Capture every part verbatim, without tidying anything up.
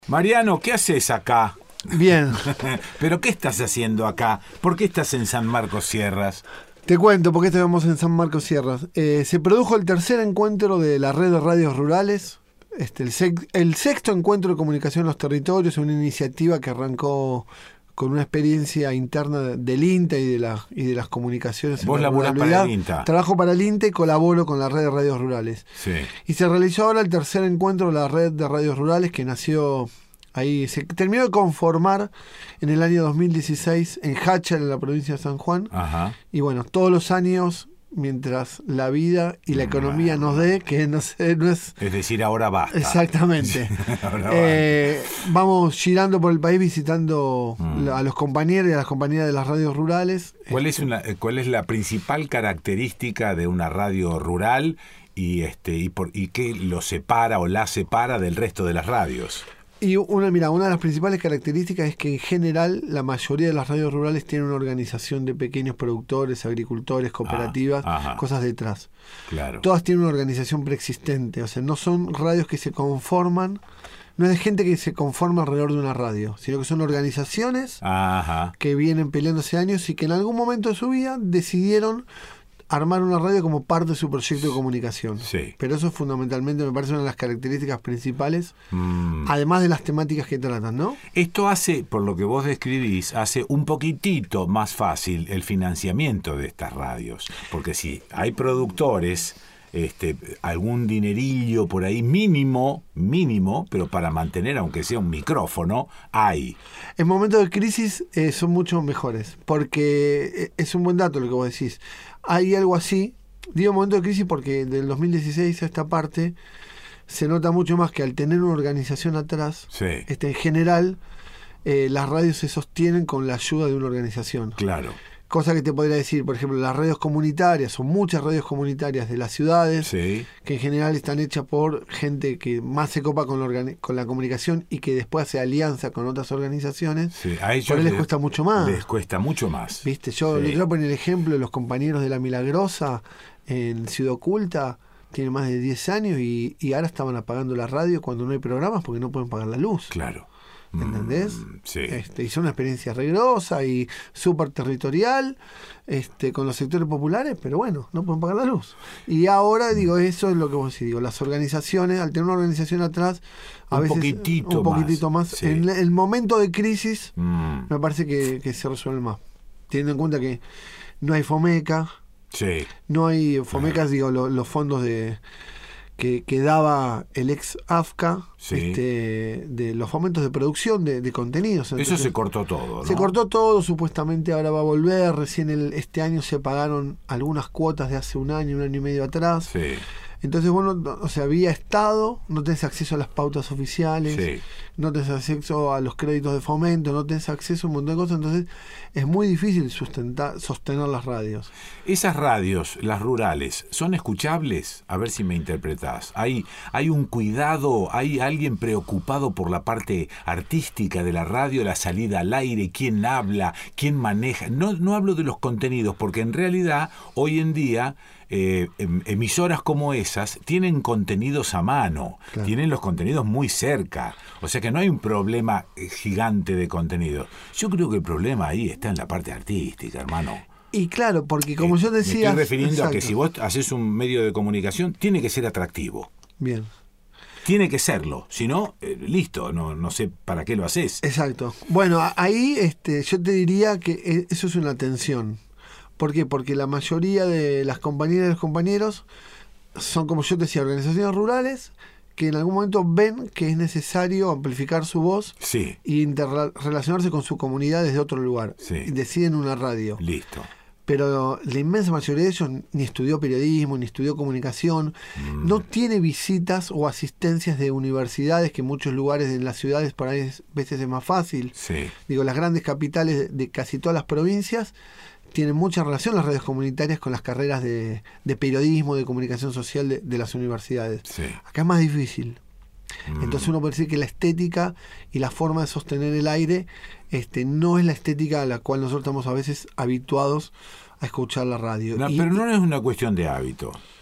Mariano, ¿qué haces acá? Bien. ¿Pero qué estás haciendo acá? ¿Por qué estás en San Marcos Sierras? Te cuento por qué estamos en San Marcos Sierras. Eh, se produjo el tercer encuentro de la red de radios rurales, este, el, sex, el sexto encuentro de comunicación en los territorios, una iniciativa que arrancó con una experiencia interna del INTA y de, la, y de las comunicaciones. Vos laburás para el INTA. Trabajo para el INTA y colaboro con la red de radios rurales. Sí. Y se realizó ahora el tercer encuentro de la red de radios rurales que nació ahí, se terminó de conformar en el año dos mil dieciséis en Háchal, en la provincia de San Juan. Ajá. Y bueno, todos los años, mientras la vida y la economía nos dé, que no sé, no es... Es decir, ahora basta. Exactamente. ahora eh, vamos girando por el país visitando mm. a los compañeros y a las compañías de las radios rurales. ¿Cuál es, una, ¿Cuál es la principal característica de una radio rural y, este, y, por, y qué lo separa o la separa del resto de las radios? Y una, mira, una de las principales características es que en general la mayoría de las radios rurales tienen una organización de pequeños productores, agricultores, cooperativas, ah, cosas detrás. Claro. Todas tienen una organización preexistente, o sea, no son radios que se conforman, no es de gente que se conforma alrededor de una radio, sino que son organizaciones Ajá. que vienen peleándose años y que en algún momento de su vida decidieron armar una radio como parte de su proyecto de comunicación. Sí. Pero eso fundamentalmente me parece una de las características principales, mm. además de las temáticas que tratan, ¿no? Esto hace, por lo que vos describís, hace un poquitito más fácil el financiamiento de estas radios. Porque si hay productores, este, algún dinerillo por ahí mínimo, mínimo, pero para mantener, aunque sea un micrófono, hay. En momentos de crisis eh, son mucho mejores, porque es un buen dato lo que vos decís. Hay algo así, digo momento de crisis porque del dos mil dieciséis a esta parte se nota mucho más que al tener una organización atrás, sí. este, en general eh, las radios se sostienen con la ayuda de una organización. Claro. Cosa que te podría decir, por ejemplo, las radios comunitarias, son muchas radios comunitarias de las ciudades, sí. que en general están hechas por gente que más se copa con la, organi- con la comunicación y que después hace alianza con otras organizaciones. Sí. A ellos por ahí les, les cuesta mucho más. Les cuesta mucho más. Viste, yo sí. les voy a poner el ejemplo de los compañeros de La Milagrosa en Ciudad Oculta, tienen más de diez años y, y ahora estaban apagando la radio cuando no hay programas porque no pueden pagar la luz. Claro. ¿Entendés? Mm, sí. Este, hizo una experiencia regrosa y súper territorial este, con los sectores populares, pero bueno, no pueden pagar la luz. Y ahora, digo, eso es lo que vos decís, digo, las organizaciones, al tener una organización atrás, a un veces poquitito un poquitito más. más. Sí. En el momento de crisis, mm. me parece que, que se resuelve más. Teniendo en cuenta que no hay FOMECA, sí. no hay FOMECA, digo, lo, los fondos de... Que, que daba el ex AFCA, sí. este, de los fomentos de producción de, de contenidos. Entonces, eso se cortó todo, ¿no? Se cortó todo, supuestamente ahora va a volver. Recién el, este año se pagaron algunas cuotas de hace un año, un año y medio atrás. Sí. Entonces, bueno, o sea, había estado, no tenés acceso a las pautas oficiales, sí. no tenés acceso a los créditos de fomento, no tenés acceso a un montón de cosas, entonces es muy difícil sustentar, sostener las radios. Esas radios, las rurales, ¿son escuchables? A ver si me interpretás. ¿Hay, hay un cuidado, hay alguien preocupado por la parte artística de la radio, la salida al aire, quién habla, quién maneja? No, no hablo de los contenidos, porque en realidad, hoy en día, Eh, emisoras como esas tienen contenidos a mano, claro. Tienen los contenidos muy cerca, o sea que no hay un problema gigante de contenido. Yo creo que el problema ahí está en la parte artística, hermano. Y claro, porque como eh, yo decía... Me estoy refiriendo exacto. a que si vos haces un medio de comunicación, tiene que ser atractivo. Bien. Tiene que serlo, si no, eh, listo, no, no sé para qué lo haces. Exacto. Bueno, ahí este, yo te diría que eso es una tensión. ¿Por qué? Porque la mayoría de las compañeras y los compañeros son, como yo te decía, organizaciones rurales que en algún momento ven que es necesario amplificar su voz sí. y interrelacionarse con su comunidad desde otro lugar. Sí. Y deciden una radio. Listo. Pero la inmensa mayoría de ellos ni estudió periodismo, ni estudió comunicación, mm. no tiene visitas o asistencias de universidades, que en muchos lugares en las ciudades por ahí a veces es más fácil. Sí. Digo, las grandes capitales de casi todas las provincias tienen mucha relación las redes comunitarias con las carreras de, de periodismo, de comunicación social de, de las universidades. Sí. Acá es más difícil. Mm. Entonces uno puede decir que la estética y la forma de sostener el aire este, no es la estética a la cual nosotros estamos a veces habituados a escuchar la radio. No, y, pero no es una cuestión de hábito.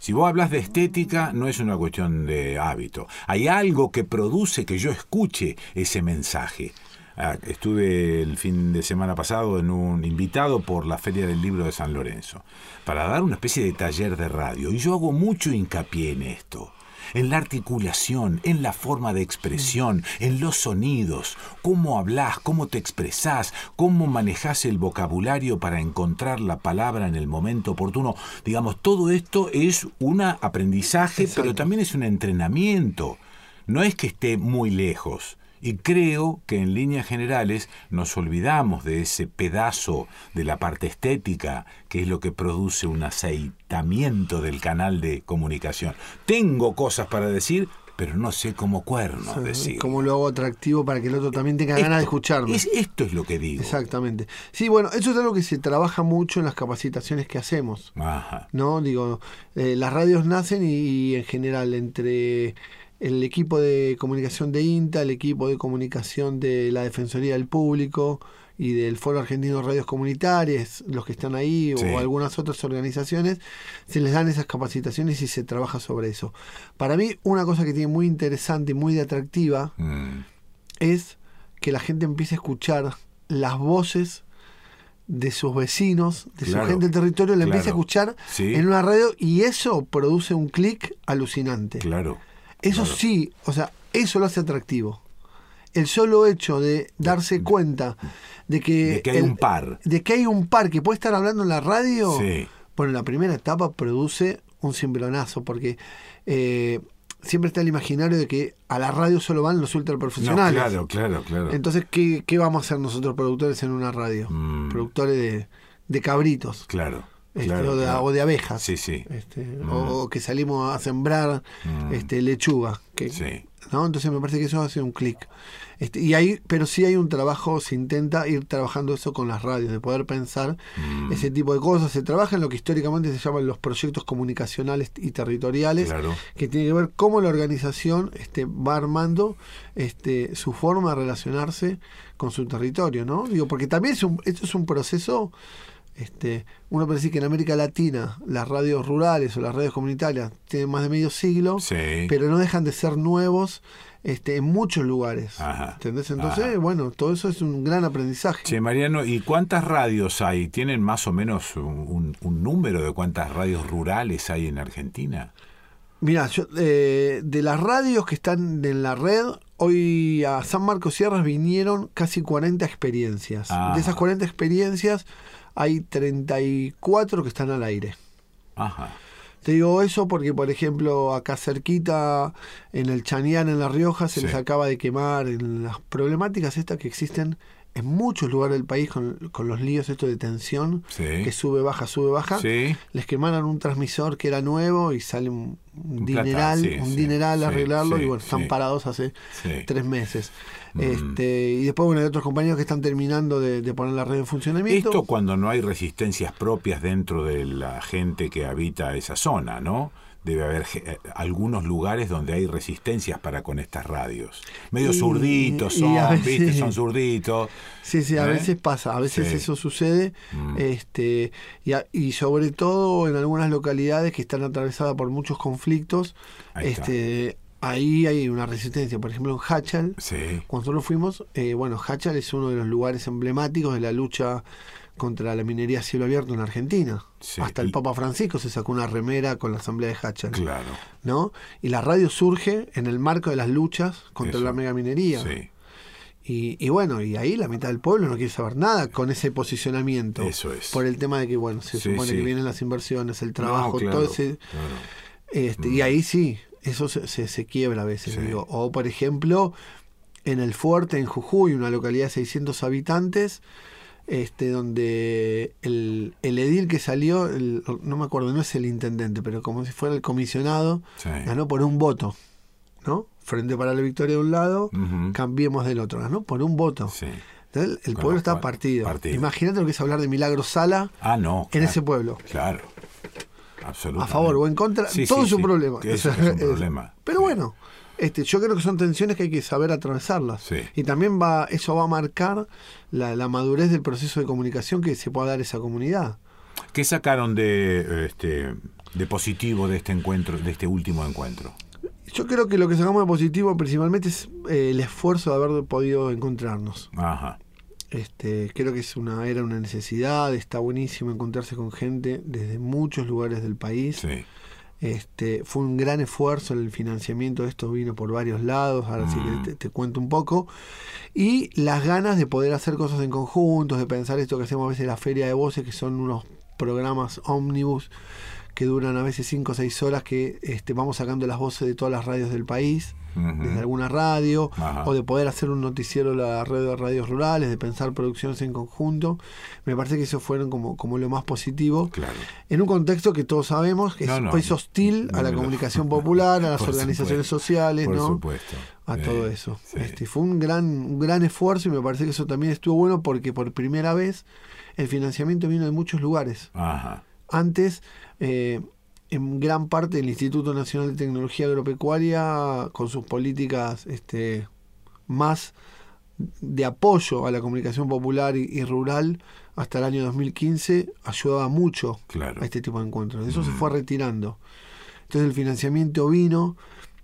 Si vos hablas de estética, no es una cuestión de hábito. Hay algo que produce que yo escuche ese mensaje. Ah, estuve el fin de semana pasado en un invitado por la Feria del Libro de San Lorenzo para dar una especie de taller de radio. Y yo hago mucho hincapié en esto. En la articulación, en la forma de expresión, en los sonidos, cómo hablás, cómo te expresás, cómo manejás el vocabulario para encontrar la palabra en el momento oportuno. Digamos, todo esto es un aprendizaje, exacto, pero también es un entrenamiento. No es que esté muy lejos. Y creo que en líneas generales nos olvidamos de ese pedazo de la parte estética, que es lo que produce un aceitamiento del canal de comunicación. Tengo cosas para decir, pero no sé cómo cuernos sí, decir. ¿Cómo lo hago atractivo para que el otro también tenga esto, ganas de escucharme? Es, esto es lo que digo. Exactamente. Sí, bueno, eso es algo que se trabaja mucho en las capacitaciones que hacemos. Ajá. ¿No? Digo, eh, las radios nacen y, y en general entre el equipo de comunicación de INTA, el equipo de comunicación de la Defensoría del Público y del Foro Argentino de Radios Comunitarias, los que están ahí, sí, o algunas otras organizaciones, se les dan esas capacitaciones y se trabaja sobre eso. Para mí, una cosa que tiene muy interesante y muy atractiva mm. es que la gente empiece a escuchar las voces de sus vecinos, de claro, su gente del territorio, la claro, empiece a escuchar sí, en una radio, y eso produce un clic alucinante. Claro. Eso claro, sí, o sea, eso lo hace atractivo. El solo hecho de darse cuenta de que, de que hay el, un par. De que hay un par que puede estar hablando en la radio, sí, bueno, la primera etapa produce un cimbronazo, porque eh, siempre está el imaginario de que a la radio solo van los ultraprofesionales. No, claro, claro, claro. Entonces, ¿qué, qué vamos a hacer nosotros productores en una radio? Mm. Productores de, de cabritos. Claro. Este, claro, o, de, claro. o de abejas, sí, sí. Este, mm. o, o que salimos a sembrar mm. este, lechuga, que, sí, ¿no? Entonces me parece que eso hace un clic. Este, y ahí, pero sí hay un trabajo, se intenta ir trabajando eso con las radios, de poder pensar mm. ese tipo de cosas. Se trabaja en lo que históricamente se llaman los proyectos comunicacionales y territoriales, claro, que tiene que ver cómo la organización este, va armando este, su forma de relacionarse con su territorio, ¿no? Digo, porque también es un, esto es un proceso. Este, uno puede decir que en América Latina las radios rurales o las radios comunitarias tienen más de medio siglo, sí, pero no dejan de ser nuevos este, en muchos lugares. Ajá. ¿Entendés? Entonces, Ajá. bueno, todo eso es un gran aprendizaje. Che, Mariano, ¿y cuántas radios hay? ¿Tienen más o menos un, un número de cuántas radios rurales hay en Argentina? Mirá, yo, eh, de las radios que están en la red, hoy a San Marcos Sierras vinieron casi cuarenta experiencias. Ah. De esas cuarenta experiencias hay treinta y cuatro que están al aire. Ajá. Te digo eso porque, por ejemplo, acá cerquita, en el Chañar, en La Rioja, se sí. les acaba de quemar en las problemáticas estas que existen en muchos lugares del país con, con los líos estos de tensión, sí. que sube, baja, sube, baja. Sí. Les quemaron un transmisor que era nuevo y sale un, un, un dineral, plata, sí, un sí, dineral a sí, arreglarlo, sí, y bueno, están sí. parados hace sí. tres meses. Mm. Este, y después, bueno, hay otros compañeros que están terminando de, de poner la red en funcionamiento. Esto cuando no hay resistencias propias dentro de la gente que habita esa zona, ¿no? Debe haber eh, algunos lugares donde hay resistencias para con estas radios. Medio y, zurditos son, veces, ¿viste? Sí. Son zurditos. Sí, sí, a ¿eh? veces pasa, a veces sí. eso sucede. Mm. este y, a, y sobre todo en algunas localidades que están atravesadas por muchos conflictos, ahí este ahí hay una resistencia. Por ejemplo, en Hachal, sí. cuando nosotros fuimos, eh, bueno, Hachal es uno de los lugares emblemáticos de la lucha contra la minería a cielo abierto en Argentina. Sí. Hasta el Papa Francisco se sacó una remera con la asamblea de Hachal. Claro. ¿No? Y la radio surge en el marco de las luchas contra Eso. la megaminería. Sí. Y, y bueno, y ahí la mitad del pueblo no quiere saber nada con ese posicionamiento. Eso es. Por el tema de que, bueno, se sí, supone sí. que vienen las inversiones, el trabajo, no, claro, todo ese... Claro. Este, mm. Y ahí sí, eso se, se, se quiebra a veces. Sí. Digo. O, por ejemplo, en el Fuerte, en Jujuy, una localidad de seiscientos habitantes... Este, donde el, el edil que salió, el, no me acuerdo, no es el intendente, pero como si fuera el comisionado, sí. ganó por un voto, ¿no? Frente para la Victoria de un lado, uh-huh. Cambiemos del otro, ganó por un voto. Sí. Entonces, el Con pueblo está partido. partido. Imagínate lo que es hablar de Milagro Sala ah, no, en claro, ese pueblo. Claro, absolutamente. A favor o en contra, sí, todo sí, es un sí. problema. Eso es un problema. Pero sí. bueno. Este, yo creo que son tensiones que hay que saber atravesarlas. Sí. Y también va, eso va a marcar la, la madurez del proceso de comunicación que se pueda dar esa comunidad. ¿Qué sacaron de este de positivo de este encuentro, de este último encuentro? Yo creo que lo que sacamos de positivo principalmente es eh, el esfuerzo de haber podido encontrarnos. Ajá. Este, creo que es una, era una necesidad, está buenísimo encontrarse con gente desde muchos lugares del país. Sí. Este, fue un gran esfuerzo, el financiamiento de esto vino por varios lados, ahora mm. sí que te, te cuento un poco. Y las ganas de poder hacer cosas en conjuntos, de pensar esto que hacemos a veces la Feria de Voces, que son unos programas ómnibus que duran a veces cinco o seis horas, que este, vamos sacando las voces de todas las radios del país, uh-huh. desde alguna radio, Ajá. o de poder hacer un noticiero de la red de radios rurales, de pensar producciones en conjunto. Me parece que eso fueron como, como lo más positivo, claro. en un contexto que todos sabemos que no, es, no, es hostil no, a la no, comunicación popular, a las organizaciones supuesto, sociales, por ¿no? supuesto. a eh, todo eso. Sí. Este, fue un gran, un gran esfuerzo, y me parece que eso también estuvo bueno, porque por primera vez el financiamiento vino de muchos lugares. Ajá. Antes, eh, en gran parte del Instituto Nacional de Tecnología Agropecuaria, con sus políticas este, más de apoyo a la comunicación popular y, y rural, hasta el año dos mil quince, ayudaba mucho claro. a este tipo de encuentros. Eso mm. se fue retirando. Entonces el financiamiento vino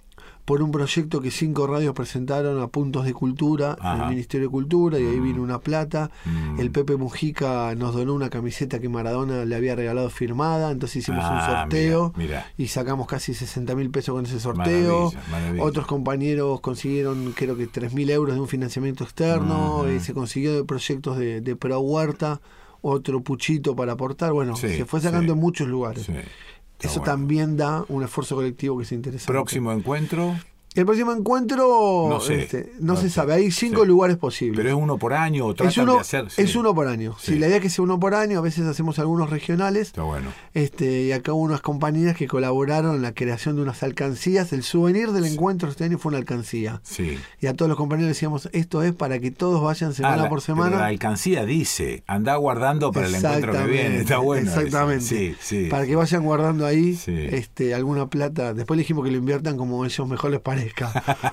por un proyecto que cinco radios presentaron a Puntos de Cultura, Ajá. en el Ministerio de Cultura, y ahí vino una plata. Mm. El Pepe Mujica nos donó una camiseta que Maradona le había regalado firmada, entonces hicimos ah, un sorteo, mira, mira. y sacamos casi sesenta mil pesos con ese sorteo. Maravilla, maravilla. Otros compañeros consiguieron creo que tres mil euros de un financiamiento externo, uh-huh. y se consiguió de proyectos de, de Pro Huerta, otro puchito para aportar. Bueno, sí, se fue sacando sí. en muchos lugares. Sí. Eso bueno. también da un esfuerzo colectivo que es interesante. ¿Próximo encuentro? El próximo encuentro no, sé, este, no, no se sé. sabe, hay cinco sí. lugares posibles. ¿Pero es uno por año o tratan es uno, de hacer? Sí. Es uno por año. Sí. Sí, la idea es que sea uno por año, a veces hacemos algunos regionales. Está bueno. Este, y acá hubo unas compañías que colaboraron en la creación de unas alcancías. El souvenir del sí. encuentro este año fue una alcancía. Sí. Y a todos los compañeros decíamos, esto es para que todos vayan semana ah, la, por semana. Pero la alcancía dice, andá guardando para el encuentro que viene. Está bueno. Exactamente. Sí, sí. Para que vayan guardando ahí sí. este, alguna plata. Después le dijimos que lo inviertan como a ellos mejor les parezca.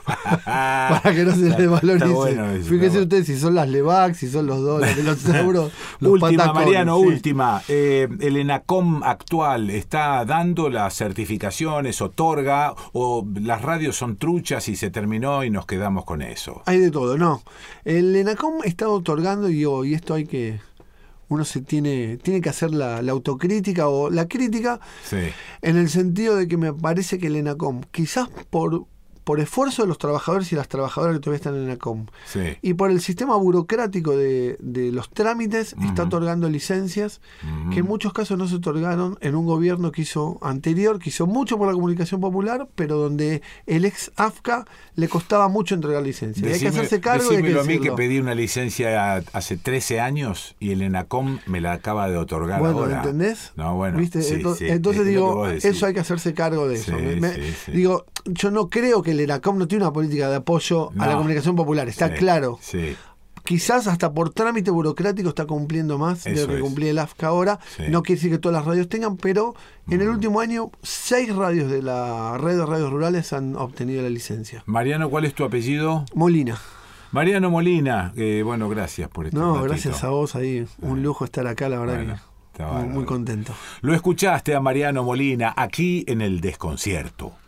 Para que no se les valorice. Bueno eso, fíjense ustedes si son las Levax, si son los dólares, los euros, los última, patacones, Mariano, sí. última. Eh, el ENACOM actual está dando las certificaciones, otorga, o las radios son truchas y se terminó y nos quedamos con eso. Hay de todo, no. El ENACOM está otorgando, y, oh, y esto hay que... uno se tiene tiene que hacer la, la autocrítica o la crítica, sí. en el sentido de que me parece que el ENACOM, quizás por... por esfuerzo de los trabajadores y las trabajadoras que todavía están en ENACOM, sí. y por el sistema burocrático de, de los trámites, uh-huh. está otorgando licencias uh-huh. que en muchos casos no se otorgaron en un gobierno que hizo anterior, que hizo mucho por la comunicación popular, pero donde el ex AFCA le costaba mucho entregar licencias. Decime, hay que hacerse cargo y hay que decímelo a mí decirlo. Que pedí una licencia hace trece años y el ENACOM me la acaba de otorgar bueno, ahora. ¿entendés? No, bueno, ¿viste? sí, entonces, sí, entonces es digo, eso hay que hacerse cargo de sí, eso. Me, sí, sí. Digo, yo no creo que el ENACOM no tiene una política de apoyo no. a la comunicación popular, está sí, claro. Sí. Quizás hasta por trámite burocrático está cumpliendo más Eso de lo que es. cumplía el AFCA ahora. Sí. No quiere decir que todas las radios tengan, pero en mm. el último año seis radios de la red de radios rurales han obtenido la licencia. Mariano, ¿cuál es tu apellido? Molina. Mariano Molina, eh, bueno, gracias por este No, ratito. Gracias a vos ahí, un lujo estar acá, la verdad bueno, que muy, muy contento. Lo escuchaste a Mariano Molina aquí en El Desconcierto.